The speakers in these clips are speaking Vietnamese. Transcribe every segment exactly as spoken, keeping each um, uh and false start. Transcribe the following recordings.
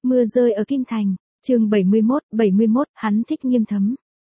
Mưa rơi ở Kim Thành, chương bảy mươi mốt, bảy mươi mốt, hắn thích Nghiêm Thấm.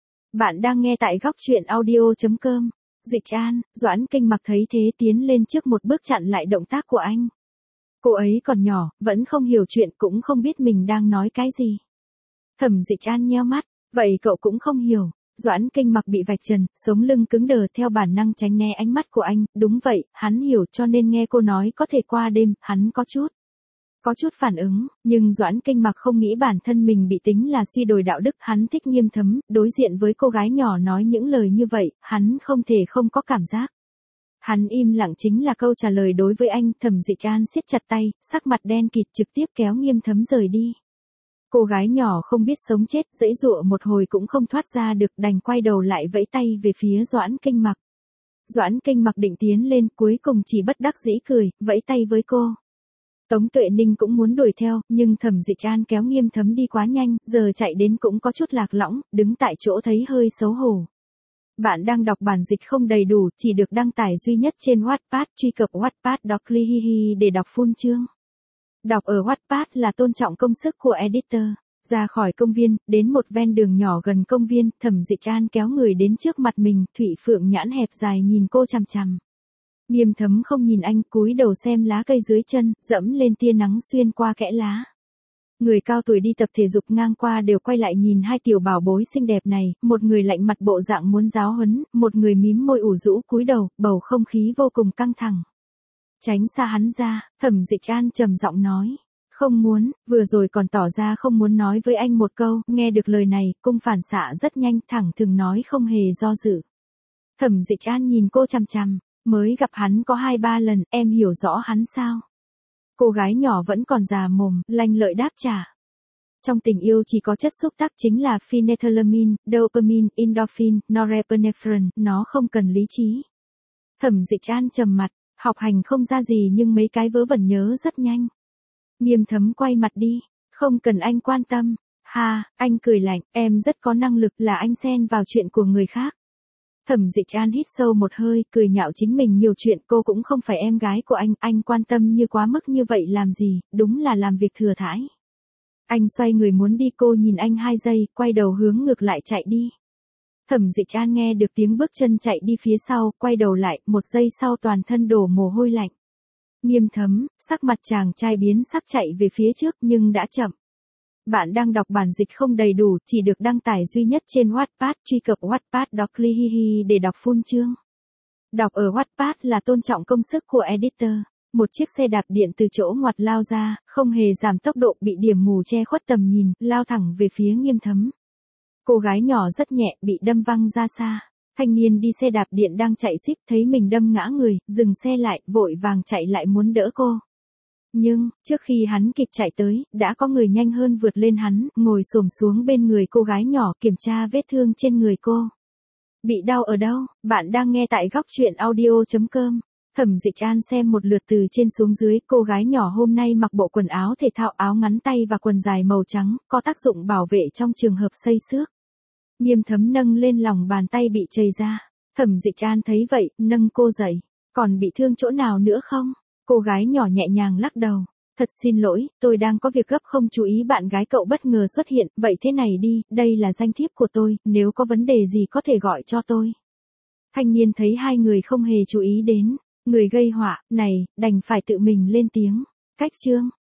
Bạn đang nghe tại góc truyện audio chấm com. Dịch An, Doãn Kinh Mặc thấy thế tiến lên trước một bước chặn lại động tác của anh. Cô ấy còn nhỏ, vẫn không hiểu chuyện cũng không biết mình đang nói cái gì. Thẩm Dịch An nheo mắt, vậy cậu cũng không hiểu. Doãn Kinh Mặc bị vạch trần, sống lưng cứng đờ theo bản năng tránh né ánh mắt của anh, đúng vậy, hắn hiểu cho nên nghe cô nói có thể qua đêm, hắn có chút. Có chút phản ứng, nhưng Doãn Kinh Mặc không nghĩ bản thân mình bị tính là suy đồi đạo đức, hắn thích Nghiêm Thấm, đối diện với cô gái nhỏ nói những lời như vậy, hắn không thể không có cảm giác. Hắn im lặng chính là câu trả lời đối với anh, Thẩm Dịch An siết chặt tay, sắc mặt đen kịt trực tiếp kéo Nghiêm Thấm rời đi. Cô gái nhỏ không biết sống chết, giãy giụa một hồi cũng không thoát ra được, đành quay đầu lại vẫy tay về phía Doãn Kinh Mặc. Doãn Kinh Mặc định tiến lên, cuối cùng chỉ bất đắc dĩ cười, vẫy tay với cô. Tống Tuệ Ninh cũng muốn đuổi theo, nhưng Thẩm Dịch An kéo Nghiêm Thấm đi quá nhanh, giờ chạy đến cũng có chút lạc lõng, đứng tại chỗ thấy hơi xấu hổ. Bạn đang đọc bản dịch không đầy đủ, chỉ được đăng tải duy nhất trên Wattpad, truy cập Wattpad đọc Lihihi để đọc full chương. Đọc ở Wattpad là tôn trọng công sức của editor. Ra khỏi công viên, đến một ven đường nhỏ gần công viên, Thẩm Dịch An kéo người đến trước mặt mình, Thụy Phượng nhãn hẹp dài nhìn cô chằm chằm. Nghiêm Thấm không nhìn anh, cúi đầu xem lá cây dưới chân, dẫm lên tia nắng xuyên qua kẽ lá. Người cao tuổi đi tập thể dục ngang qua đều quay lại nhìn hai tiểu bảo bối xinh đẹp này, một người lạnh mặt bộ dạng muốn giáo huấn, một người mím môi ủ rũ cúi đầu, bầu không khí vô cùng căng thẳng. Tránh xa hắn ra, Thẩm Dịch An trầm giọng nói. Không muốn, vừa rồi còn tỏ ra không muốn nói với anh một câu, nghe được lời này, cung phản xạ rất nhanh, thẳng thừng nói không hề do dự. Thẩm Dịch An nhìn cô chằm chằm, mới gặp hắn có hai ba lần, em hiểu rõ hắn sao? Cô gái nhỏ vẫn còn già mồm, lanh lợi đáp trả. Trong tình yêu chỉ có chất xúc tác chính là phenethylamine, dopamine, endorphin, norepinephrine, nó không cần lý trí. Thẩm Dịch An trầm mặt, học hành không ra gì nhưng mấy cái vớ vẩn nhớ rất nhanh. Nghiêm Thấm quay mặt đi, không cần anh quan tâm. Ha, anh cười lạnh, em rất có năng lực là anh xen vào chuyện của người khác. Thẩm Dịch An hít sâu một hơi, cười nhạo chính mình nhiều chuyện, cô cũng không phải em gái của anh, anh quan tâm như quá mức như vậy làm gì, đúng là làm việc thừa thãi. Anh xoay người muốn đi, cô nhìn anh hai giây, quay đầu hướng ngược lại chạy đi. Thẩm Dịch An nghe được tiếng bước chân chạy đi phía sau, quay đầu lại, một giây sau toàn thân đổ mồ hôi lạnh. Nghiêm Thấm, sắc mặt chàng trai biến sắc chạy về phía trước nhưng đã chậm. Bạn đang đọc bản dịch không đầy đủ, chỉ được đăng tải duy nhất trên Wattpad, truy cập Wattpad đọc Lihihi để đọc full chương. Đọc ở Wattpad là tôn trọng công sức của editor. Một chiếc xe đạp điện từ chỗ ngoặt lao ra, không hề giảm tốc độ, bị điểm mù che khuất tầm nhìn, lao thẳng về phía Nghiêm Thấm. Cô gái nhỏ rất nhẹ, bị đâm văng ra xa. Thanh niên đi xe đạp điện đang chạy xích, thấy mình đâm ngã người, dừng xe lại, vội vàng chạy lại muốn đỡ cô. Nhưng, trước khi hắn kịp chạy tới, đã có người nhanh hơn vượt lên hắn, ngồi xổm xuống bên người cô gái nhỏ kiểm tra vết thương trên người cô. Bị đau ở đâu? Bạn đang nghe tại góc truyện audio chấm com. Thẩm Dịch An xem một lượt từ trên xuống dưới, cô gái nhỏ hôm nay mặc bộ quần áo thể thao, áo ngắn tay và quần dài màu trắng, có tác dụng bảo vệ trong trường hợp xây xước. Nghiêm Thấm nâng lên lòng bàn tay bị chảy ra. Thẩm Dịch An thấy vậy, nâng cô dậy. Còn bị thương chỗ nào nữa không? Cô gái nhỏ nhẹ nhàng lắc đầu. Thật xin lỗi, tôi đang có việc gấp không chú ý bạn gái cậu bất ngờ xuất hiện, vậy thế này đi, đây là danh thiếp của tôi, nếu có vấn đề gì có thể gọi cho tôi. Thanh niên thấy hai người không hề chú ý đến, người gây họa, này, đành phải tự mình lên tiếng. Cách chương.